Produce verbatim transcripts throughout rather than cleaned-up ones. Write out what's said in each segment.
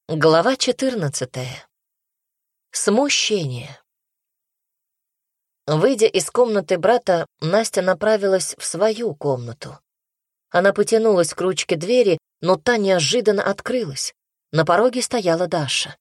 Глава четырнадцатая. Смущение. Выйдя из комнаты брата, Настя направилась в свою комнату. Она потянулась к ручке двери, но та неожиданно открылась. На пороге стояла Даша.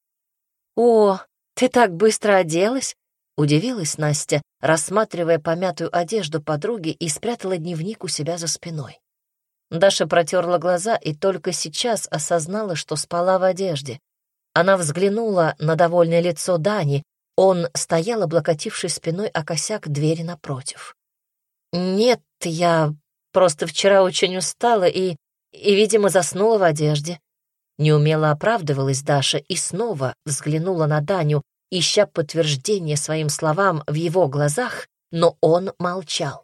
«О, ты так быстро оделась?» — удивилась Настя, рассматривая помятую одежду подруги, и спрятала дневник у себя за спиной. Даша протерла глаза и только сейчас осознала, что спала в одежде. Она взглянула на довольное лицо Дани. Он стоял, облокотившись спиной о косяк двери напротив. «Нет, я просто вчера очень устала и, и, видимо, заснула в одежде». Неумело оправдывалась Даша и снова взглянула на Даню, ища подтверждение своим словам в его глазах, но он молчал.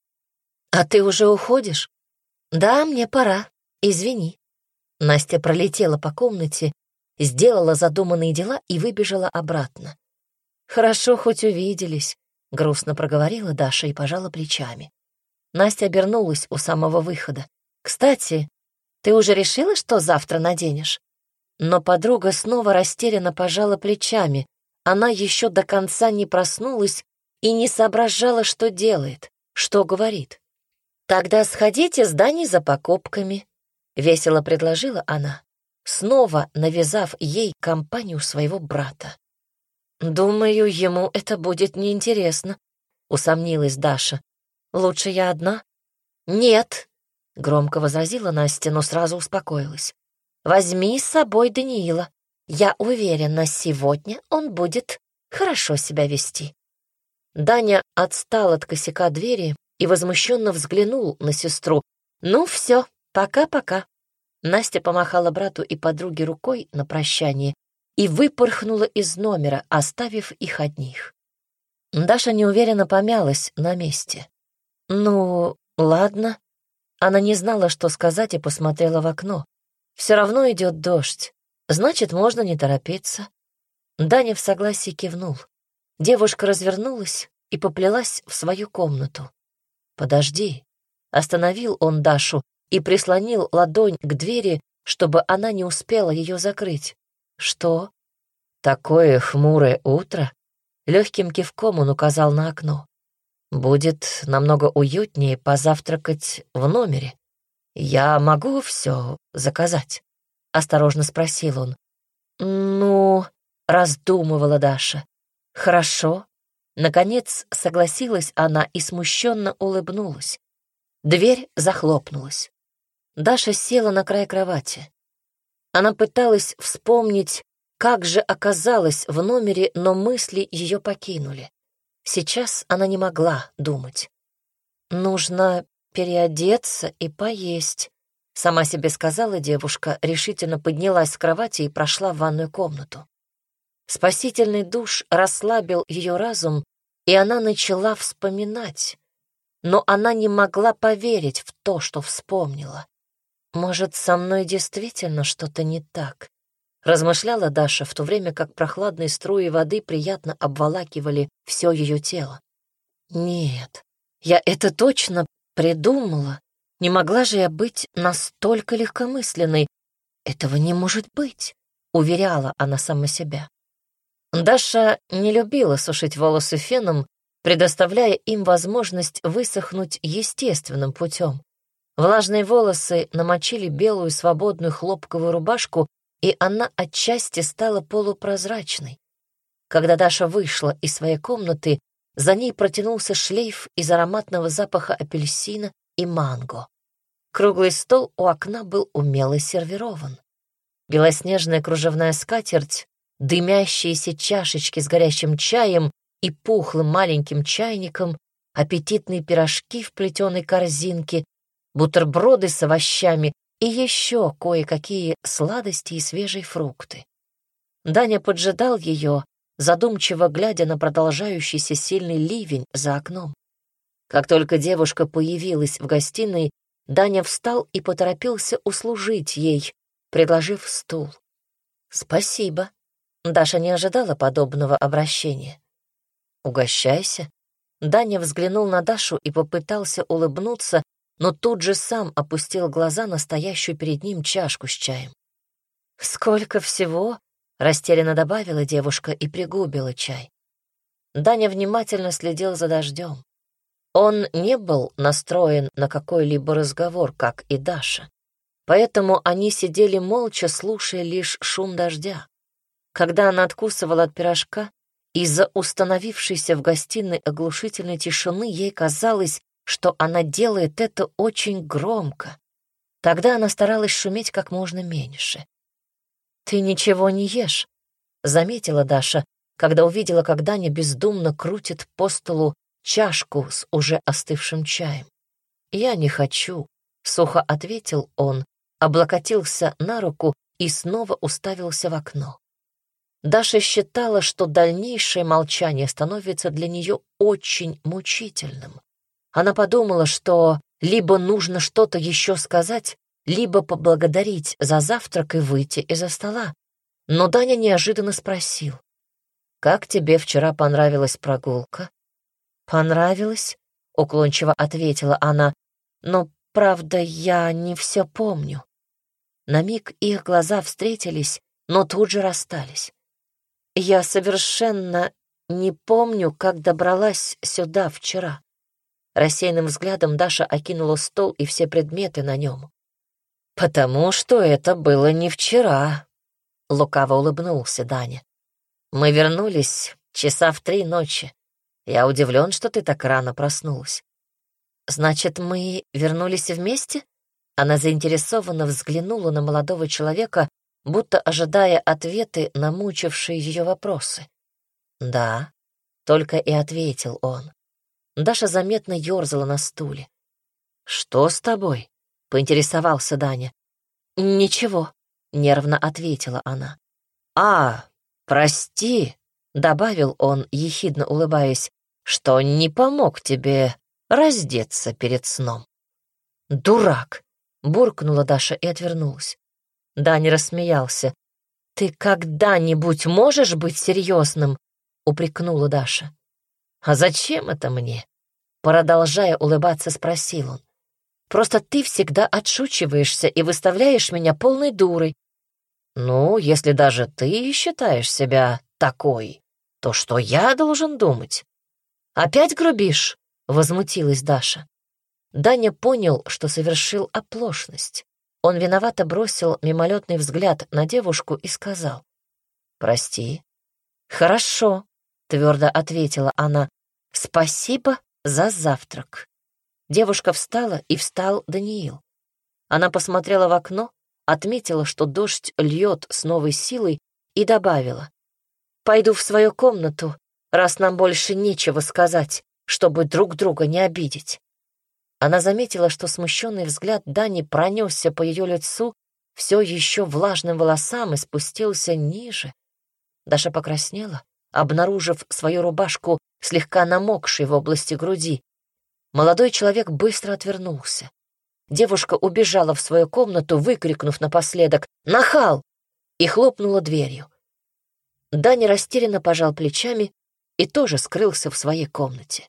«А ты уже уходишь?» «Да, мне пора. Извини». Настя пролетела по комнате, сделала задуманные дела и выбежала обратно. «Хорошо, хоть увиделись», — грустно проговорила Даша и пожала плечами. Настя обернулась у самого выхода. «Кстати, ты уже решила, что завтра наденешь?» Но подруга снова растерянно пожала плечами. Она еще до конца не проснулась и не соображала, что делает, что говорит. «Тогда сходите с Даней за покупками», — весело предложила она, снова навязав ей компанию своего брата. «Думаю, ему это будет неинтересно», — усомнилась Даша. «Лучше я одна?» «Нет», — громко возразила Настя, но сразу успокоилась. «Возьми с собой Даниила. Я уверена, сегодня он будет хорошо себя вести». Даня отстал от косяка двери и возмущенно взглянул на сестру. «Ну все, пока-пока». Настя помахала брату и подруге рукой на прощание и выпорхнула из номера, оставив их одних. Даша неуверенно помялась на месте. «Ну, ладно». Она не знала, что сказать, и посмотрела в окно. «Все равно идет дождь, значит, можно не торопиться». Даня в согласии кивнул. Девушка развернулась и поплелась в свою комнату. «Подожди», — остановил он Дашу и прислонил ладонь к двери, чтобы она не успела ее закрыть. «Что?» «Такое хмурое утро», — легким кивком он указал на окно. «Будет намного уютнее позавтракать в номере. Я могу все заказать?» — осторожно спросил он. «Ну...» — раздумывала Даша. «Хорошо». Наконец согласилась она и смущенно улыбнулась. Дверь захлопнулась. Даша села на край кровати. Она пыталась вспомнить, как же оказалась в номере, но мысли ее покинули. Сейчас она не могла думать. «Нужно переодеться и поесть», — сама себе сказала девушка, решительно поднялась с кровати и прошла в ванную комнату. Спасительный душ расслабил ее разум, и она начала вспоминать. Но она не могла поверить в то, что вспомнила. «Может, со мной действительно что-то не так?» — размышляла Даша, в то время как прохладные струи воды приятно обволакивали все ее тело. «Нет, я это точно придумала. Не могла же я быть настолько легкомысленной. Этого не может быть», — уверяла она сама себя. Даша не любила сушить волосы феном, предоставляя им возможность высохнуть естественным путем. Влажные волосы намочили белую свободную хлопковую рубашку, и она отчасти стала полупрозрачной. Когда Даша вышла из своей комнаты, за ней протянулся шлейф из ароматного запаха апельсина и манго. Круглый стол у окна был умело сервирован. Белоснежная кружевная скатерть, дымящиеся чашечки с горячим чаем и пухлым маленьким чайником, аппетитные пирожки в плетеной корзинке, бутерброды с овощами и еще кое-какие сладости и свежие фрукты. Даня поджидал ее, задумчиво глядя на продолжающийся сильный ливень за окном. Как только девушка появилась в гостиной, Даня встал и поторопился услужить ей, предложив стул. «Спасибо». Даша не ожидала подобного обращения. «Угощайся». Даня взглянул на Дашу и попытался улыбнуться, но тут же сам опустил глаза на стоящую перед ним чашку с чаем. «Сколько всего?» — растерянно добавила девушка и пригубила чай. Даня внимательно следил за дождем. Он не был настроен на какой-либо разговор, как и Даша. Поэтому они сидели молча, слушая лишь шум дождя. Когда она откусывала от пирожка, из-за установившейся в гостиной оглушительной тишины ей казалось, что она делает это очень громко. Тогда она старалась шуметь как можно меньше. «Ты ничего не ешь», — заметила Даша, когда увидела, как Даня бездумно крутит по столу чашку с уже остывшим чаем. «Я не хочу», — сухо ответил он, облокотился на руку и снова уставился в окно. Даша считала, что дальнейшее молчание становится для нее очень мучительным. Она подумала, что либо нужно что-то еще сказать, либо поблагодарить за завтрак и выйти из-за стола. Но Даня неожиданно спросил: «Как тебе вчера понравилась прогулка?» «Понравилось?» — уклончиво ответила она. «Но, правда, я не все помню». На миг их глаза встретились, но тут же расстались. «Я совершенно не помню, как добралась сюда вчера». Рассеянным взглядом Даша окинула стол и все предметы на нем. «Потому что это было не вчера», — лукаво улыбнулся Даня. «Мы вернулись часа в три ночи. Я удивлен, что ты так рано проснулась». «Значит, мы вернулись вместе?» Она заинтересованно взглянула на молодого человека, будто ожидая ответы на мучившие ее вопросы. «Да», — только и ответил он. Даша заметно ерзала на стуле. «Что с тобой?» — поинтересовался Даня. «Ничего», — нервно ответила она. «А, прости», — добавил он, ехидно улыбаясь, «что не помог тебе раздеться перед сном». «Дурак!» — буркнула Даша и отвернулась. Даня рассмеялся. «Ты когда-нибудь можешь быть серьезным?» — упрекнула Даша. «А зачем это мне?» — продолжая улыбаться, спросил он. «Просто ты всегда отшучиваешься и выставляешь меня полной дурой». «Ну, если даже ты считаешь себя такой, то что я должен думать?» «Опять грубишь?» — возмутилась Даша. Даня понял, что совершил оплошность. Он виновато бросил мимолетный взгляд на девушку и сказал: «Прости». «Хорошо», — твердо ответила она. «Спасибо за завтрак». Девушка встала, и встал Даниил. Она посмотрела в окно, отметила, что дождь льет с новой силой, и добавила: «Пойду в свою комнату, раз нам больше нечего сказать, чтобы друг друга не обидеть». Она заметила, что смущенный взгляд Дани пронесся по ее лицу, все еще влажным волосам, и спустился ниже. Даша покраснела, обнаружив свою рубашку, слегка намокшей в области груди. Молодой человек быстро отвернулся. Девушка убежала в свою комнату, выкрикнув напоследок «Нахал!» и хлопнула дверью. Даня растерянно пожал плечами и тоже скрылся в своей комнате.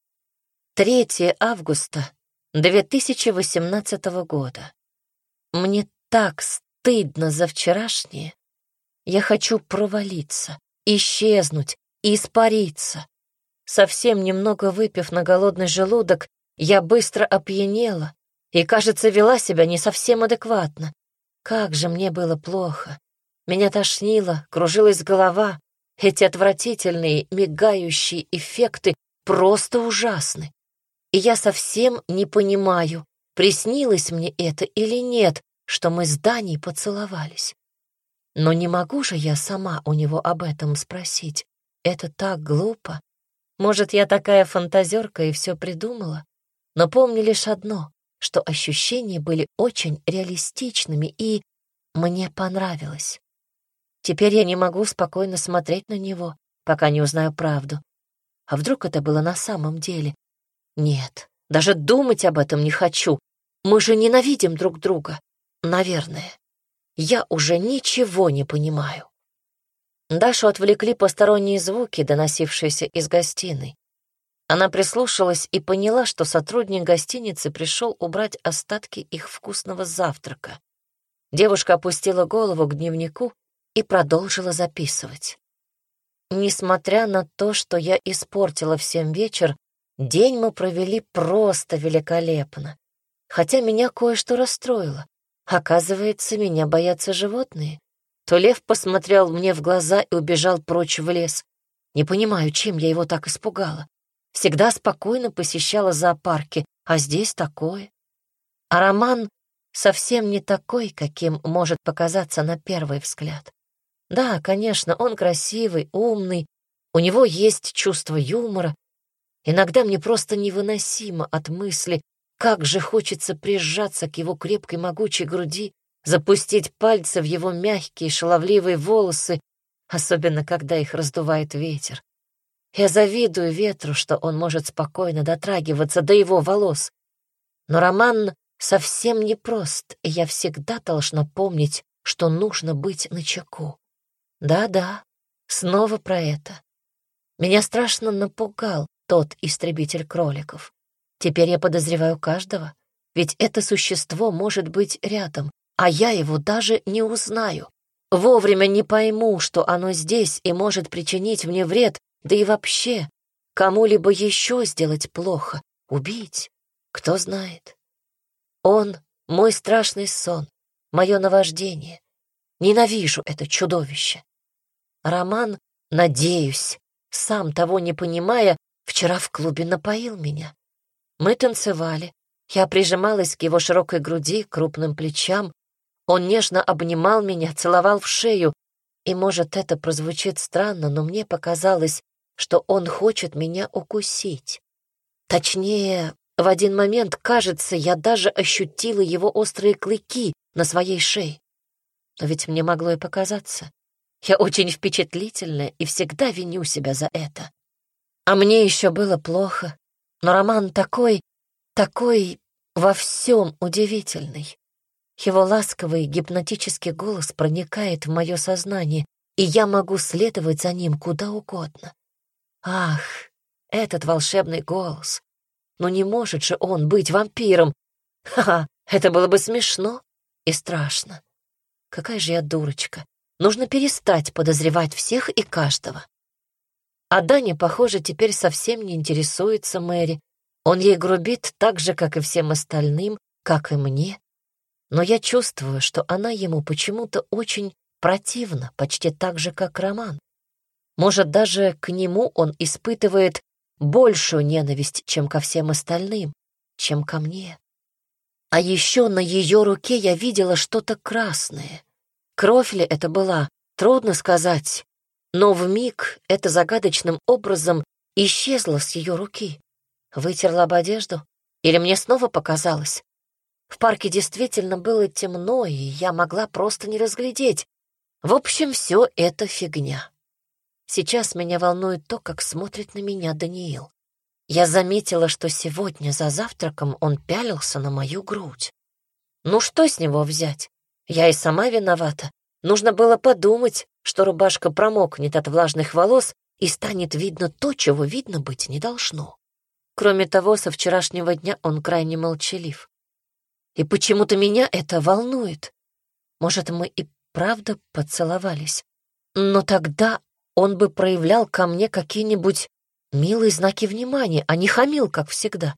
третьего августа две тысячи восемнадцатого года. Мне так стыдно за вчерашнее. Я хочу провалиться, исчезнуть и испариться. Совсем немного выпив на голодный желудок, я быстро опьянела и, кажется, вела себя не совсем адекватно. Как же мне было плохо. Меня тошнило, кружилась голова. Эти отвратительные мигающие эффекты просто ужасны. И я совсем не понимаю, приснилось мне это или нет, что мы с Даней поцеловались. Но не могу же я сама у него об этом спросить. Это так глупо. Может, я такая фантазерка и все придумала? Но помню лишь одно, что ощущения были очень реалистичными, и мне понравилось. Теперь я не могу спокойно смотреть на него, пока не узнаю правду. А вдруг это было на самом деле? Нет, даже думать об этом не хочу. Мы же ненавидим друг друга. Наверное. Я уже ничего не понимаю. Дашу отвлекли посторонние звуки, доносившиеся из гостиной. Она прислушалась и поняла, что сотрудник гостиницы пришел убрать остатки их вкусного завтрака. Девушка опустила голову к дневнику и продолжила записывать. Несмотря на то, что я испортила всем вечер, день мы провели просто великолепно. Хотя меня кое-что расстроило. Оказывается, меня боятся животные. То лев посмотрел мне в глаза и убежал прочь в лес. Не понимаю, чем я его так испугала. Всегда спокойно посещала зоопарки, а здесь такое. А Роман совсем не такой, каким может показаться на первый взгляд. Да, конечно, он красивый, умный, у него есть чувство юмора. Иногда мне просто невыносимо от мысли, как же хочется прижаться к его крепкой могучей груди, запустить пальцы в его мягкие шаловливые волосы, особенно когда их раздувает ветер. Я завидую ветру, что он может спокойно дотрагиваться до его волос. Но Роман совсем непрост, и я всегда должна помнить, что нужно быть начеку. Да-да, снова про это. Меня страшно напугал тот истребитель кроликов. Теперь я подозреваю каждого, ведь это существо может быть рядом, а я его даже не узнаю. Вовремя не пойму, что оно здесь и может причинить мне вред, да и вообще кому-либо еще сделать плохо, убить, кто знает. Он — мой страшный сон, мое наваждение. Ненавижу это чудовище. Роман, надеюсь, сам того не понимая, вчера в клубе напоил меня. Мы танцевали, я прижималась к его широкой груди, крупным плечам. Он нежно обнимал меня, целовал в шею, и, может, это прозвучит странно, но мне показалось, что он хочет меня укусить. Точнее, в один момент, кажется, я даже ощутила его острые клыки на своей шее. Но ведь мне могло и показаться. Я очень впечатлительная и всегда виню себя за это. А мне еще было плохо. Но Роман такой, такой во всем удивительный. Его ласковый гипнотический голос проникает в мое сознание, и я могу следовать за ним куда угодно. Ах, этот волшебный голос. Ну не может же он быть вампиром. Ха-ха, это было бы смешно и страшно. Какая же я дурочка. Нужно перестать подозревать всех и каждого. А Даня, похоже, теперь совсем не интересуется Мэри. Он ей грубит так же, как и всем остальным, как и мне. Но я чувствую, что она ему почему-то очень противна, почти так же, как Роман. Может, даже к нему он испытывает большую ненависть, чем ко всем остальным, чем ко мне. А еще на ее руке я видела что-то красное. Кровь ли это была, трудно сказать, но вмиг это загадочным образом исчезло с ее руки. Вытерла об одежду? Или мне снова показалось? В парке действительно было темно, и я могла просто не разглядеть. В общем, все это фигня. Сейчас меня волнует то, как смотрит на меня Даниил. Я заметила, что сегодня за завтраком он пялился на мою грудь. Ну что с него взять? Я и сама виновата. Нужно было подумать, что рубашка промокнет от влажных волос и станет видно то, чего видно быть не должно. Кроме того, со вчерашнего дня он крайне молчалив. И почему-то меня это волнует. Может, мы и правда поцеловались? Но тогда он бы проявлял ко мне какие-нибудь милые знаки внимания, а не хамил, как всегда.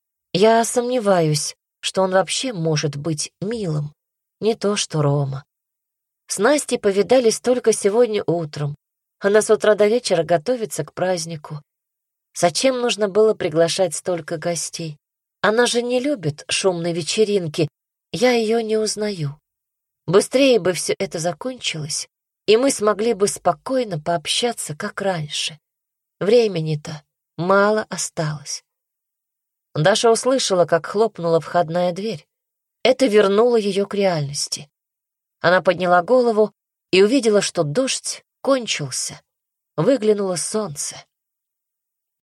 Я сомневаюсь, что он вообще может быть милым. Не то что Рома. С Настей повидались только сегодня утром. Она с утра до вечера готовится к празднику. Зачем нужно было приглашать столько гостей? Она же не любит шумной вечеринки. Я ее не узнаю. Быстрее бы все это закончилось, и мы смогли бы спокойно пообщаться, как раньше. Времени-то мало осталось. Даша услышала, как хлопнула входная дверь. Это вернуло ее к реальности. Она подняла голову и увидела, что дождь кончился. Выглянуло солнце.